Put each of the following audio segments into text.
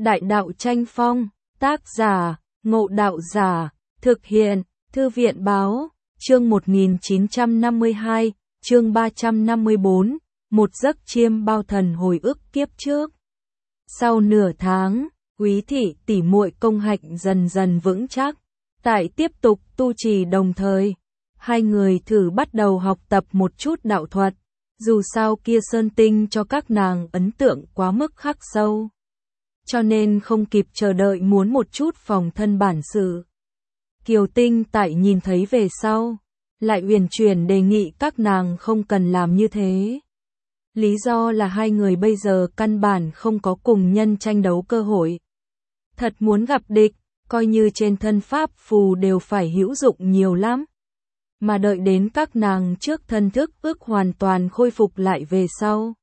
Đại đạo tranh phong, tác giả, Ngộ Đạo Giả, thực hiện, Thư viện báo, chương 1952, chương 354, một giấc chiêm bao thần hồi ức kiếp trước. Sau nửa tháng, Quý thị tỷ muội công hạnh dần dần vững chắc, tại tiếp tục tu trì đồng thời, hai người thử bắt đầu học tập một chút đạo thuật, dù sao kia sơn tinh cho các nàng ấn tượng quá mức khắc sâu. Cho nên không kịp chờ đợi muốn một chút phòng thân bản sự. Kiều Tinh tại nhìn thấy về sau, lại uyển chuyển đề nghị các nàng không cần làm như thế. Lý do là hai người bây giờ căn bản không có cùng nhân tranh đấu cơ hội. Thật muốn gặp địch, coi như trên thân pháp phù đều phải hữu dụng nhiều lắm. Mà đợi đến các nàng trước thân thức ước hoàn toàn khôi phục lại về sau.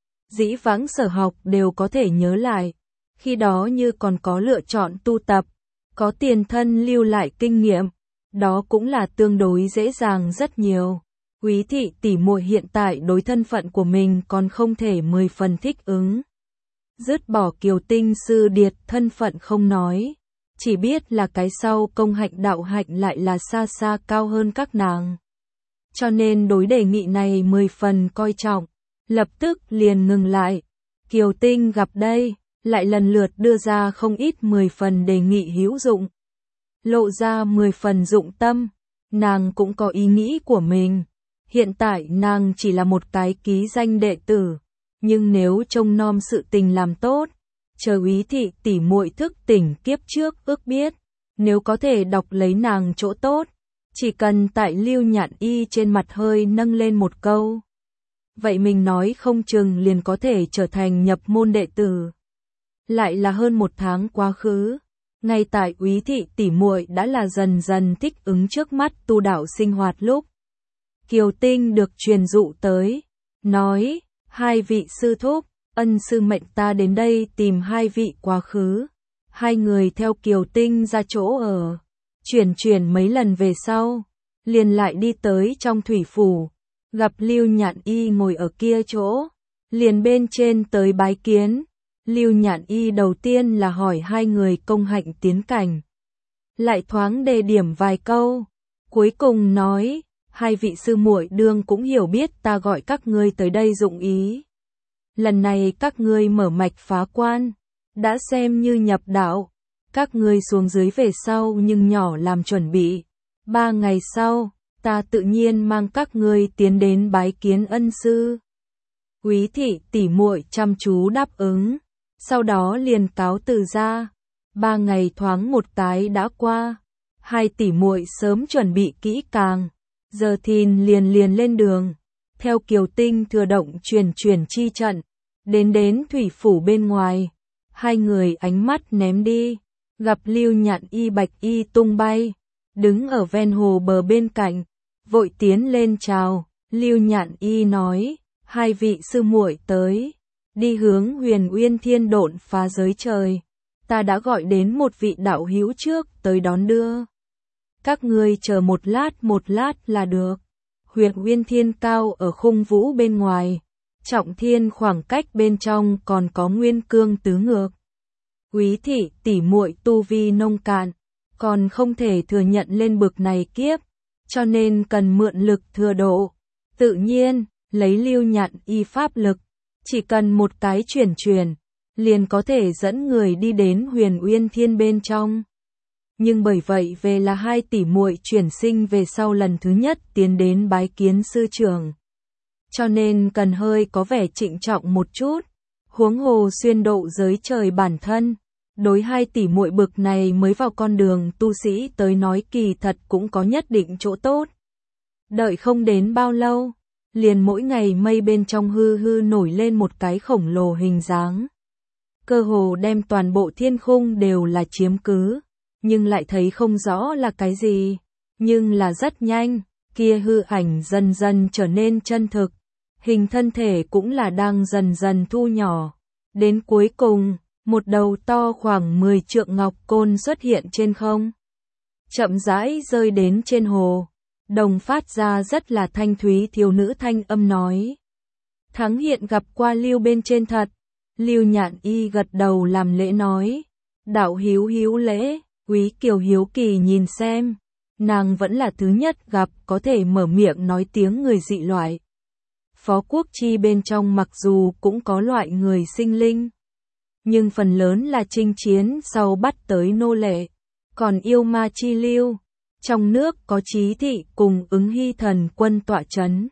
Dĩ vãng sở học đều có thể nhớ lại. Khi đó như còn có lựa chọn tu tập, có tiền thân lưu lại kinh nghiệm, đó cũng là tương đối dễ dàng rất nhiều. Quý thị tỷ muội hiện tại đối thân phận của mình còn không thể 10 phần thích ứng. Dứt bỏ Kiều Tinh sư điệt thân phận không nói, chỉ biết là cái sau công hạnh đạo hạnh lại là xa xa cao hơn các nàng. Cho nên đối đề nghị này 10 phần coi trọng, lập tức liền ngừng lại. Kiều Tinh gặp đây, lại lần lượt đưa ra không ít 10 phần đề nghị hữu dụng. Lộ ra 10 phần dụng tâm, nàng cũng có ý nghĩ của mình. Hiện tại nàng chỉ là một cái ký danh đệ tử, nhưng nếu trông nom sự tình làm tốt, chờ Quý thị tỷ muội thức tỉnh kiếp trước ước biết, nếu có thể đọc lấy nàng chỗ tốt, chỉ cần tại Lưu Nhạn Y trên mặt hơi nâng lên một câu. Vậy mình nói không chừng liền có thể trở thành nhập môn đệ tử. Lại là hơn một tháng quá khứ, ngay tại Quý thị tỷ muội đã là dần dần thích ứng trước mắt tu đạo sinh hoạt lúc. Kiều Tinh được truyền dụ tới, nói, hai vị sư thúc, ân sư mệnh ta đến đây tìm hai vị quá khứ. Hai người theo Kiều Tinh ra chỗ ở, chuyển mấy lần về sau, liền lại đi tới trong thủy phủ, gặp Lưu Nhạn Y ngồi ở kia chỗ, liền bên trên tới bái kiến. Lưu Nhạn Y đầu tiên là hỏi hai người công hạnh tiến cảnh, lại thoáng đề điểm vài câu, cuối cùng nói, hai vị sư muội đương cũng hiểu biết ta gọi các ngươi tới đây dụng ý. Lần này các ngươi mở mạch phá quan, đã xem như nhập đạo, các ngươi xuống dưới về sau nhưng nhỏ làm chuẩn bị. 3 ngày sau, ta tự nhiên mang các ngươi tiến đến bái kiến ân sư. Quý thị tỷ muội chăm chú đáp ứng, sau đó liền cáo từ ra. 3 ngày thoáng một cái đã qua, hai tỷ muội sớm chuẩn bị kỹ càng, giờ thìn liền lên đường. Theo Kiều Tinh thừa động chuyển chi trận, đến thủy phủ bên ngoài, hai người ánh mắt ném đi, gặp Lưu Nhạn Y bạch y tung bay, đứng ở ven hồ bờ bên cạnh, vội tiến lên chào. Lưu Nhạn Y nói, hai vị sư muội tới, đi hướng Huyền Uyên Thiên độn phá giới trời, ta đã gọi đến một vị đạo hữu trước tới đón đưa. Các ngươi chờ một lát là được. Huyền Uyên Thiên cao ở khung vũ bên ngoài, Trọng Thiên khoảng cách bên trong còn có Nguyên Cương tứ ngược. Quý thị tỷ muội tu vi nông cạn, còn không thể thừa nhận lên bực này kiếp, cho nên cần mượn lực thừa độ. Tự nhiên, lấy Lưu Nhạn Y pháp lực, chỉ cần một cái chuyển, liền có thể dẫn người đi đến Huyền Uyên Thiên bên trong. Nhưng bởi vậy về là hai tỷ muội chuyển sinh về sau lần thứ nhất tiến đến bái kiến sư trưởng. Cho nên cần hơi có vẻ trịnh trọng một chút, huống hồ xuyên độ giới trời bản thân. Đối hai tỷ muội bực này mới vào con đường tu sĩ tới nói kỳ thật cũng có nhất định chỗ tốt. Đợi không đến bao lâu, liền mỗi ngày mây bên trong hư nổi lên một cái khổng lồ hình dáng. Cơ hồ đem toàn bộ thiên khung đều là chiếm cứ, nhưng lại thấy không rõ là cái gì. Nhưng là rất nhanh, kia hư ảnh dần dần trở nên chân thực, hình thân thể cũng là đang dần dần thu nhỏ. Đến cuối cùng, một đầu to khoảng 10 trượng ngọc côn xuất hiện trên không, chậm rãi rơi đến trên hồ, đồng phát ra rất là thanh thúy thiếu nữ thanh âm nói. Thắng hiện gặp qua Lưu bên trên thật, Lưu Nhạn Y gật đầu làm lễ nói, đạo hữu hữu lễ. Quý Kiều hiếu kỳ nhìn xem, nàng vẫn là thứ nhất gặp có thể mở miệng nói tiếng người dị loại. Phó Quốc Chi bên trong mặc dù cũng có loại người sinh linh, nhưng phần lớn là chinh chiến sau bắt tới nô lệ, còn yêu ma chi lưu, trong nước có Chí Thị cùng Ứng Hy thần quân tọa chấn.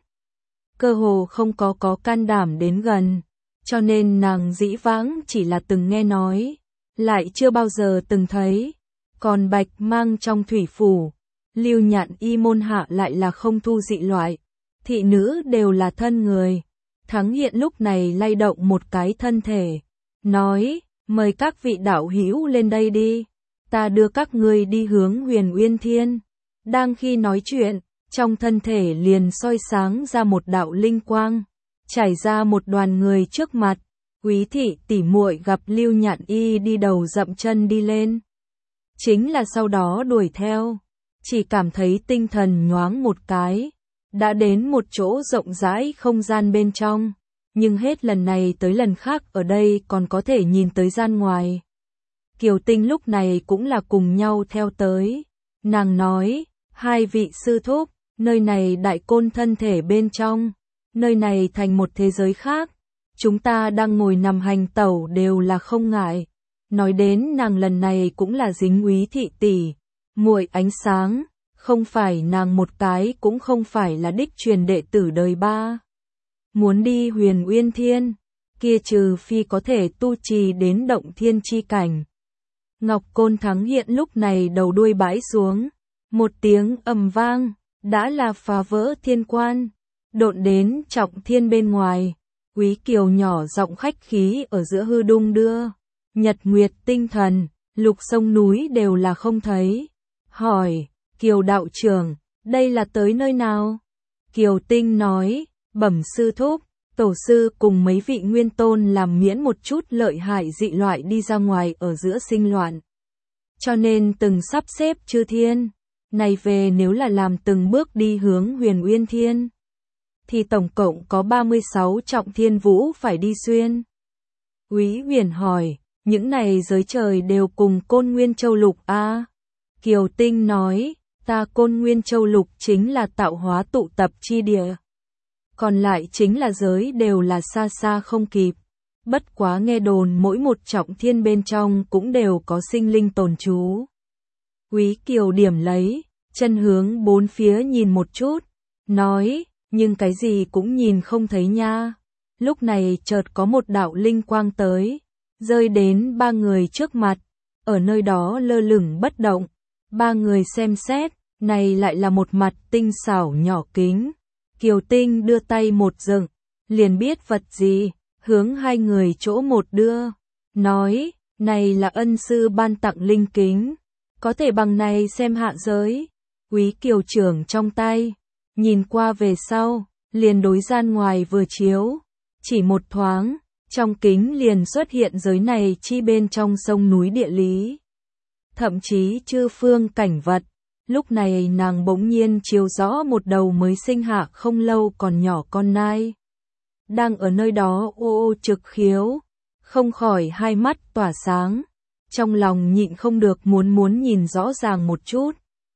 Cơ hồ không có can đảm đến gần, cho nên nàng dĩ vãng chỉ là từng nghe nói, lại chưa bao giờ từng thấy. Còn Bạch Mang trong thủy phủ, Lưu Nhạn Y môn hạ lại là không thu dị loại, thị nữ đều là thân người. Thắng Hiện lúc này lay động một cái thân thể, nói, mời các vị đạo hữu lên đây đi, ta đưa các ngươi đi hướng Huyền Uyên Thiên. Đang khi nói chuyện, trong thân thể liền soi sáng ra một đạo linh quang, chảy ra một đoàn người trước mặt. Quý thị tỷ muội gặp Lưu Nhạn Y đi đầu dậm chân đi lên, chính là sau đó đuổi theo, chỉ cảm thấy tinh thần nhoáng một cái, đã đến một chỗ rộng rãi không gian bên trong, nhưng hết lần này tới lần khác ở đây còn có thể nhìn tới gian ngoài. Kiều Tinh lúc này cũng là cùng nhau theo tới, nàng nói, hai vị sư thúc, nơi này Đại Côn thân thể bên trong, nơi này thành một thế giới khác, chúng ta đang ngồi nằm hành tẩu đều là không ngại. Nói đến nàng lần này cũng là dính Úy thị tỷ muội ánh sáng, không phải nàng một cái cũng không phải là đích truyền đệ tử đời ba. Muốn đi Huyền Uyên Thiên, kia trừ phi có thể tu trì đến động thiên chi cảnh. Ngọc Côn Thắng Hiện lúc này đầu đuôi bãi xuống, một tiếng ầm vang, đã là phá vỡ thiên quan, độn đến trọng thiên bên ngoài. Quý Kiều nhỏ giọng khách khí ở giữa hư đung đưa, nhật nguyệt tinh thần, lục sông núi đều là không thấy. Hỏi, Kiều đạo trưởng, đây là tới nơi nào? Kiều Tinh nói, bẩm sư thúc, tổ sư cùng mấy vị nguyên tôn làm miễn một chút lợi hại dị loại đi ra ngoài ở giữa sinh loạn. Cho nên từng sắp xếp chư thiên, này về nếu là làm từng bước đi hướng Huyền Uyên Thiên, thì tổng cộng có 36 trọng thiên vũ phải đi xuyên. Úy Huyền hỏi, những này giới trời đều cùng Côn Nguyên Châu Lục a? Kiều Tinh nói, ta Côn Nguyên Châu Lục chính là tạo hóa tụ tập chi địa. Còn lại chính là giới đều là xa xa không kịp. Bất quá nghe đồn mỗi một trọng thiên bên trong cũng đều có sinh linh tồn trú. Quý Kiều điểm lấy, chân hướng bốn phía nhìn một chút, nói, nhưng cái gì cũng nhìn không thấy nha. Lúc này chợt có một đạo linh quang tới, rơi đến ba người trước mặt, ở nơi đó lơ lửng bất động. Ba người xem xét, này lại là một mặt tinh xảo nhỏ kính. Kiều Tinh đưa tay một dựng, liền biết vật gì, hướng hai người chỗ một đưa, nói, này là ân sư ban tặng linh kính, có thể bằng này xem hạ giới. Quý Kiều trưởng trong tay, nhìn qua về sau, liền đối gian ngoài vừa chiếu, chỉ một thoáng, trong kính liền xuất hiện giới này chi bên trong sông núi địa lý. Thậm chí chư phương cảnh vật, lúc này nàng bỗng nhiên chiếu rõ một đầu mới sinh hạ không lâu còn nhỏ con nai. Đang ở nơi đó ô ô trực khiếu, không khỏi hai mắt tỏa sáng, trong lòng nhịn không được muốn nhìn rõ ràng một chút.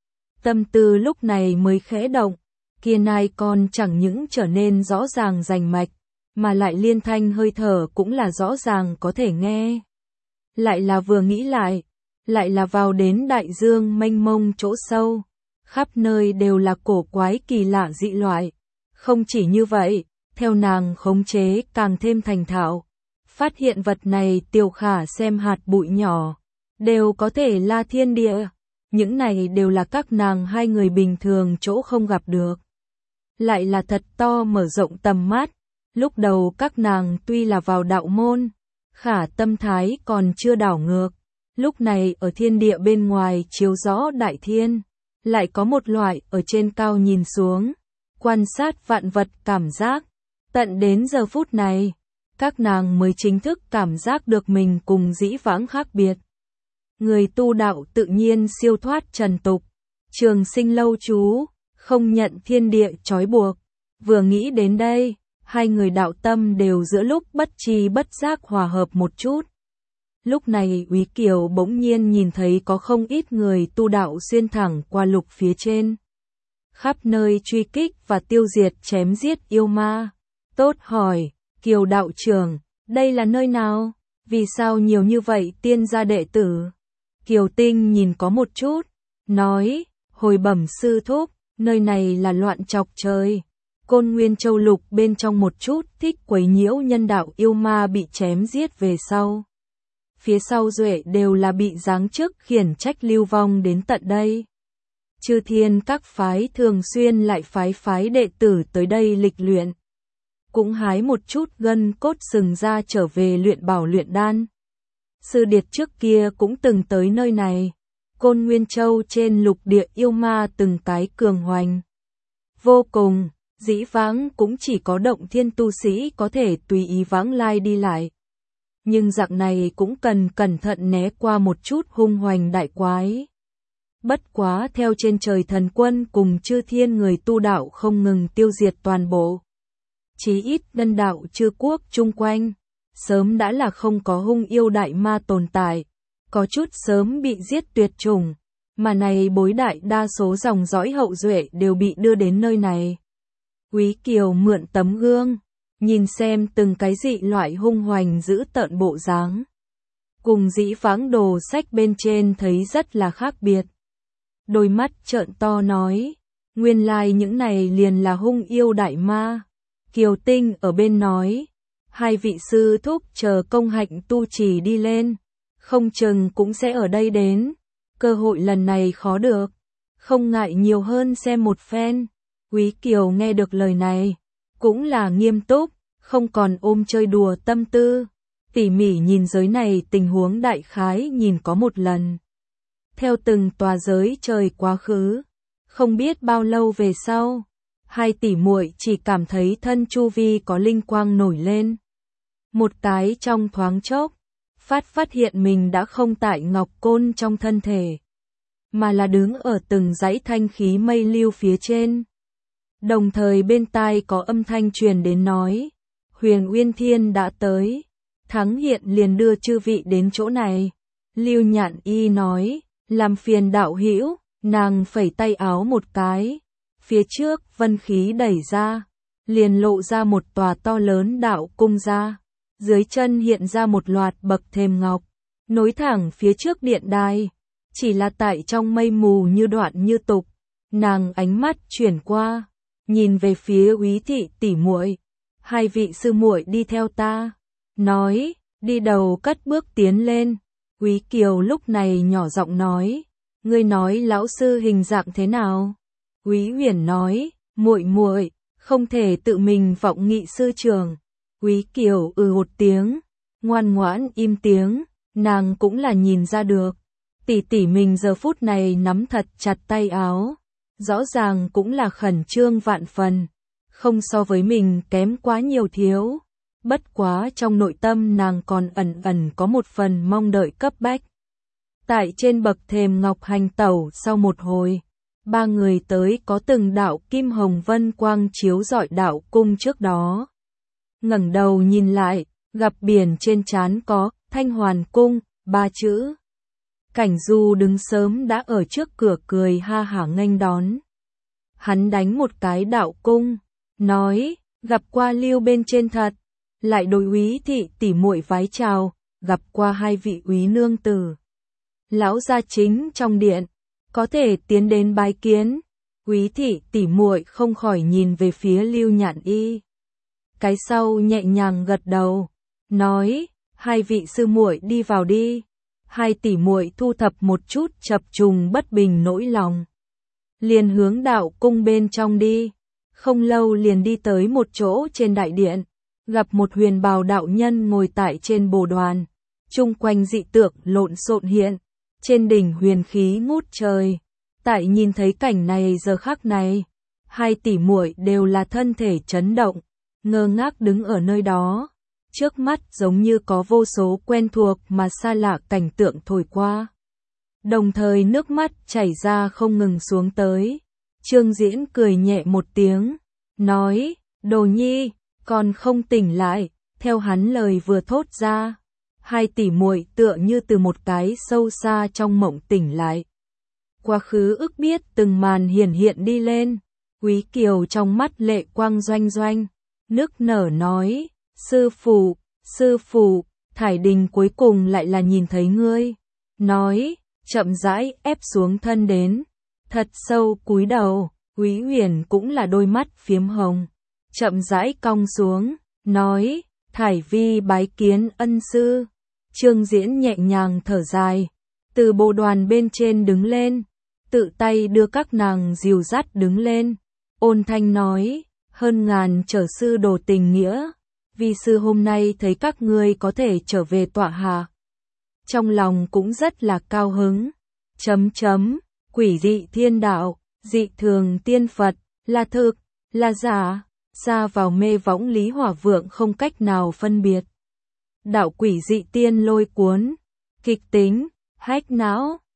Tâm tư lúc này mới khẽ động, kia nai con chẳng những trở nên rõ ràng rành mạch, mà lại liên thanh hơi thở cũng là rõ ràng có thể nghe. Lại là vừa nghĩ lại là vào đến đại dương mênh mông chỗ sâu, khắp nơi đều là cổ quái kỳ lạ dị loại. Không chỉ như vậy, theo nàng khống chế càng thêm thành thạo, phát hiện vật này tiểu khả xem hạt bụi nhỏ, đều có thể la thiên địa. Những này đều là các nàng hai người bình thường chỗ không gặp được. Lại là thật to mở rộng tầm mắt, lúc đầu các nàng tuy là vào đạo môn, khả tâm thái còn chưa đảo ngược. Lúc này ở thiên địa bên ngoài chiếu rõ đại thiên, lại có một loại ở trên cao nhìn xuống, quan sát vạn vật cảm giác. Tận đến giờ phút này, các nàng mới chính thức cảm giác được mình cùng dĩ vãng khác biệt. Người tu đạo tự nhiên siêu thoát trần tục, trường sinh lâu trú, không nhận thiên địa trói buộc. Vừa nghĩ đến đây, hai người đạo tâm đều giữa lúc bất tri bất giác hòa hợp một chút. Lúc này Úy Kiều bỗng nhiên nhìn thấy có không ít người tu đạo xuyên thẳng qua lục phía trên, khắp nơi truy kích và tiêu diệt chém giết yêu ma. Tốt hỏi, Kiều đạo trưởng, đây là nơi nào? Vì sao nhiều như vậy tiên gia đệ tử? Kiều Tinh nhìn có một chút, nói, hồi bẩm sư thúc, nơi này là loạn chọc trời. Côn Nguyên Châu Lục bên trong một chút thích quấy nhiễu nhân đạo yêu ma bị chém giết về sau. Phía sau duệ đều là bị giáng chức khiển trách lưu vong đến tận đây. Chư thiên các phái thường xuyên lại phái đệ tử tới đây lịch luyện. Cũng hái một chút gân cốt sừng ra trở về luyện bảo luyện đan. Sư điệt trước kia cũng từng tới nơi này. Côn Nguyên Châu trên lục địa yêu ma từng cái cường hoành vô cùng, dĩ vãng cũng chỉ có động thiên tu sĩ có thể tùy ý vãng lai đi lại. Nhưng dạng này cũng cần cẩn thận né qua một chút hung hoành đại quái. Bất quá theo trên trời thần quân cùng chư thiên người tu đạo không ngừng tiêu diệt toàn bộ. Chí ít nhân đạo chư quốc chung quanh, sớm đã là không có hung yêu đại ma tồn tại, có chút sớm bị giết tuyệt chủng, mà này bối đại đa số dòng dõi hậu duệ đều bị đưa đến nơi này. Úy Kiều mượn tấm gương, nhìn xem từng cái dị loại hung hoành giữ tợn bộ dáng. Cùng dĩ vãng đồ sách bên trên thấy rất là khác biệt. Đôi mắt trợn to nói, nguyên lai những này liền là hung yêu đại ma. Kiều Tinh ở bên nói, hai vị sư thúc chờ công hạnh tu trì đi lên, không chừng cũng sẽ ở đây đến. Cơ hội lần này khó được, không ngại nhiều hơn xem một phen. Úy Kiều nghe được lời này, cũng là nghiêm túc, không còn ôm chơi đùa tâm tư, tỉ mỉ nhìn giới này tình huống đại khái nhìn có một lần. Theo từng tòa giới trời quá khứ, không biết bao lâu về sau, hai tỷ muội chỉ cảm thấy thân chu vi có linh quang nổi lên. Một cái trong thoáng chốc, phát hiện mình đã không tại ngọc côn trong thân thể, mà là đứng ở từng dãy thanh khí mây lưu phía trên. Đồng thời bên tai có âm thanh truyền đến nói, Huyền Uyên Thiên đã tới, Thắng hiện liền đưa chư vị đến chỗ này. Lưu Nhạn Y nói, làm phiền đạo hữu, nàng phẩy tay áo một cái, phía trước vân khí đẩy ra, liền lộ ra một tòa to lớn đạo cung ra, dưới chân hiện ra một loạt bậc thềm ngọc, nối thẳng phía trước điện đài, chỉ là tại trong mây mù như đoạn như tục. Nàng ánh mắt chuyển qua, nhìn về phía Úy thị tỷ muội, hai vị sư muội đi theo ta, nói, đi đầu cất bước tiến lên. Úy Kiều lúc này nhỏ giọng nói, ngươi nói lão sư hình dạng thế nào? Úy Huyền nói, muội muội không thể tự mình vọng nghị sư trưởng. Úy Kiều một tiếng, ngoan ngoãn im tiếng, nàng cũng là nhìn ra được, tỷ tỷ mình giờ phút này nắm thật chặt tay áo, rõ ràng cũng là khẩn trương vạn phần, không so với mình kém quá nhiều thiếu. Bất quá trong nội tâm nàng còn ẩn ẩn có một phần mong đợi cấp bách. Tại trên bậc thềm ngọc hành tẩu sau một hồi, ba người tới có từng đạo kim hồng vân quang chiếu rọi đạo cung trước đó. Ngẩng đầu nhìn lại, gặp biển trên trán có Thanh Hoàn Cung, ba chữ. Cảnh Du đứng sớm đã ở trước cửa cười ha hả nghênh đón. Hắn đánh một cái đạo cung, nói, gặp qua Lưu bên trên thật. Lại đối Úy thị tỷ muội vái chào, gặp qua hai vị úy nương tử. Lão gia chính trong điện, có thể tiến đến bái kiến. Úy thị tỷ muội không khỏi nhìn về phía Lưu Nhạn Y. Cái sau nhẹ nhàng gật đầu, nói, hai vị sư muội đi vào đi. Hai tỷ muội thu thập một chút chập trùng bất bình nỗi lòng, liền hướng đạo cung bên trong đi. Không lâu liền đi tới một chỗ trên đại điện, gặp một huyền bào đạo nhân ngồi tại trên bồ đoàn, chung quanh dị tượng lộn xộn hiện, trên đỉnh huyền khí ngút trời. Tại nhìn thấy cảnh này giờ khắc này, hai tỷ muội đều là thân thể chấn động, ngơ ngác đứng ở nơi đó. Trước mắt giống như có vô số quen thuộc mà xa lạ cảnh tượng thổi qua. Đồng thời nước mắt chảy ra không ngừng xuống tới. Trương Diễn cười nhẹ một tiếng, nói, Đồ Nhi, còn không tỉnh lại, theo hắn lời vừa thốt ra. Hai tỷ muội tựa như từ một cái sâu xa trong mộng tỉnh lại. Quá khứ ức biết từng màn hiển hiện đi lên. Quý Kiều trong mắt lệ quang doanh doanh, nức nở nói, sư phụ, Thải Đình cuối cùng lại là nhìn thấy ngươi. Nói, chậm rãi ép xuống thân đến, thật sâu cúi đầu, Quý Huyền cũng là đôi mắt phiếm hồng. Chậm rãi cong xuống, nói, Thải Vi bái kiến ân sư. Trương Diễn nhẹ nhàng thở dài, từ bộ đoàn bên trên đứng lên, tự tay đưa các nàng dìu dắt đứng lên. Ôn thanh nói, hơn ngàn trở sư đồ tình nghĩa, vi sư hôm nay thấy các ngươi có thể trở về tọa hạ. Trong lòng cũng rất là cao hứng. Quỷ dị thiên đạo, dị thường tiên Phật, là thực, là giả, xa vào mê võng Lý Hỏa Vượng không cách nào phân biệt. Đạo quỷ dị tiên lôi cuốn, kịch tính, hách não,